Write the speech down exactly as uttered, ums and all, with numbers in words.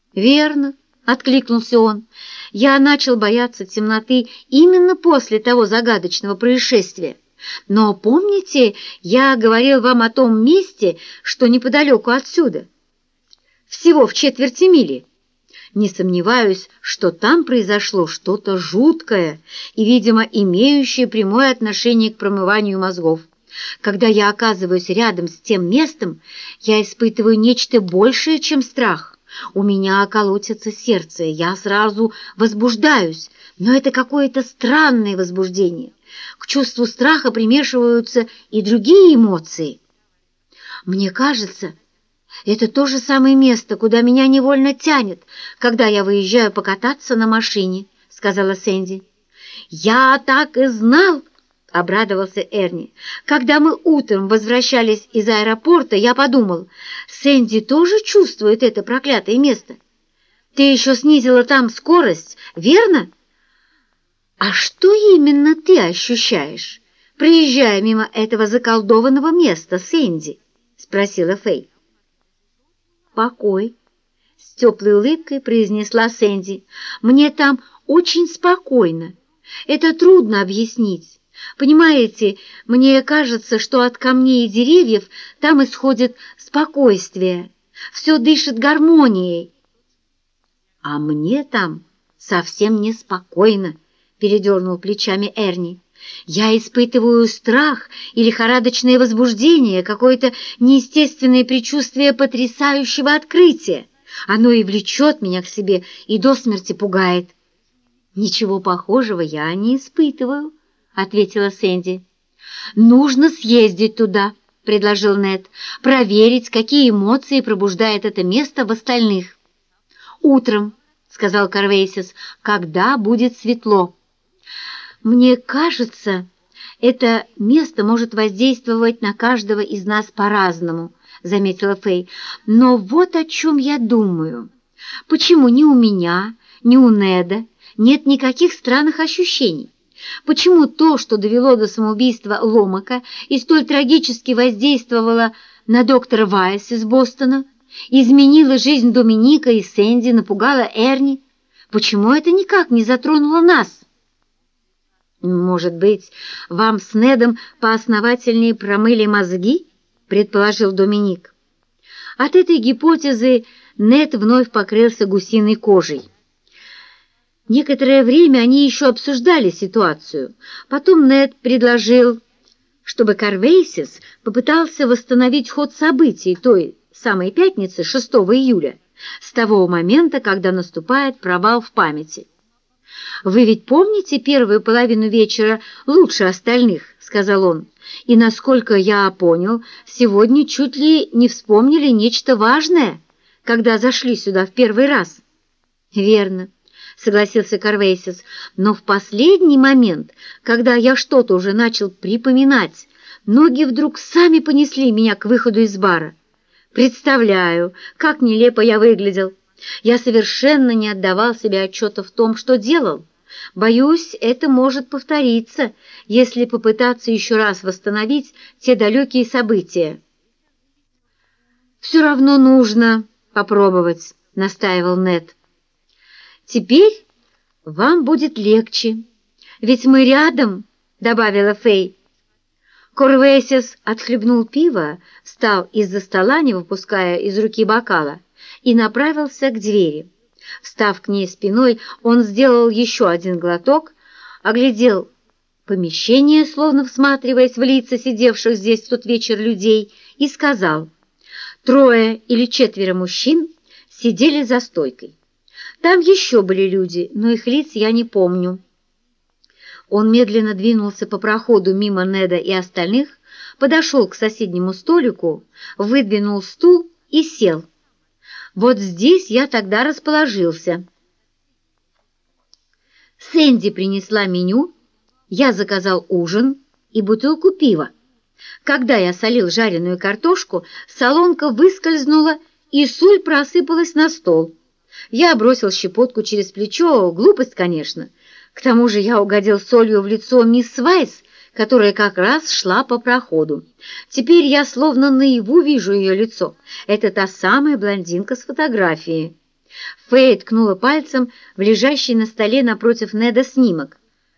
«Верно», — откликнулся он. «Я начал бояться темноты именно после того загадочного происшествия. Но помните, я говорил вам о том месте, что неподалеку отсюда, всего в четверти мили? Не сомневаюсь, что там произошло что-то жуткое и, видимо, имеющее прямое отношение к промыванию мозгов. Когда я оказываюсь рядом с тем местом, я испытываю нечто большее, чем страх. У меня колотится сердце, я сразу возбуждаюсь, но это какое-то странное возбуждение. К чувству страха примешиваются и другие эмоции. Мне кажется, это то же самое место, куда меня невольно тянет, когда я выезжаю покататься на машине», — сказала Сэнди. «Я так и знал!» — обрадовался Эрни. «Когда мы утром возвращались из аэропорта, я подумал, Сэнди тоже чувствует это проклятое место. Ты еще снизила там скорость, верно?» «А что именно ты ощущаешь, проезжая мимо этого заколдованного места, Сэнди?» — спросила Фэй. «Покой», — с теплой улыбкой произнесла Сэнди. «Мне там очень спокойно. Это трудно объяснить. Понимаете, мне кажется, что от камней и деревьев там исходит спокойствие. Все дышит гармонией». «А мне там совсем неспокойно», — передернул плечами Эрни. «Я испытываю страх и лихорадочное возбуждение, какое-то неестественное предчувствие потрясающего открытия. Оно и влечет меня к себе, и до смерти пугает». «Ничего похожего я не испытываю», — ответила Сэнди. «Нужно съездить туда», — предложил Нед, «проверить, какие эмоции пробуждает это место в остальных». «Утром», — сказал Карвейсис, — «когда будет светло». «Мне кажется, это место может воздействовать на каждого из нас по-разному», — заметила Фэй. «Но вот о чем я думаю. Почему ни у меня, ни у Неда нет никаких странных ощущений? Почему то, что довело до самоубийства Ломака и столь трагически воздействовало на доктора Вайс из Бостона, изменило жизнь Доминика и Сэнди, напугало Эрни? Почему это никак не затронуло нас?» «Может быть, вам с Недом поосновательнее промыли мозги?» — предположил Доминик. От этой гипотезы Нед вновь покрылся гусиной кожей. Некоторое время они еще обсуждали ситуацию. Потом Нед предложил, чтобы Карвейсис попытался восстановить ход событий той самой пятницы, шестого июля, с того момента, когда наступает провал в памяти. «Вы ведь помните первую половину вечера лучше остальных», — сказал он, «и, насколько я понял, сегодня чуть ли не вспомнили нечто важное, когда зашли сюда в первый раз». «Верно», — согласился Карвейсис, «но в последний момент, когда я что-то уже начал припоминать, ноги вдруг сами понесли меня к выходу из бара. Представляю, как нелепо я выглядел. Я совершенно не отдавал себе отчета в том, что делал. Боюсь, это может повториться, если попытаться еще раз восстановить те далекие события». «Все равно нужно попробовать», — настаивал Нед. «Теперь вам будет легче, ведь мы рядом», — добавила Фэй. Карвейсис отхлебнул пиво, встал из-за стола, не выпуская из руки бокала, и направился к двери. Встав к ней спиной, он сделал еще один глоток, оглядел помещение, словно всматриваясь в лица сидевших здесь в тот вечер людей, и сказал: «Трое или четверо мужчин сидели за стойкой. Там еще были люди, но их лиц я не помню». Он медленно двинулся по проходу мимо Неда и остальных, подошел к соседнему столику, выдвинул стул и сел. «Вот здесь я тогда расположился. Сэнди принесла меню, я заказал ужин и бутылку пива. Когда я солил жареную картошку, солонка выскользнула, и соль просыпалась на стол. Я бросил щепотку через плечо, глупость, конечно. К тому же я угодил солью в лицо мисс Вайс, которая как раз шла по проходу. Теперь я словно наяву вижу ее лицо. Это та самая блондинка с фотографии. Фэй ткнула пальцем в лежащий на столе напротив Неда снимок.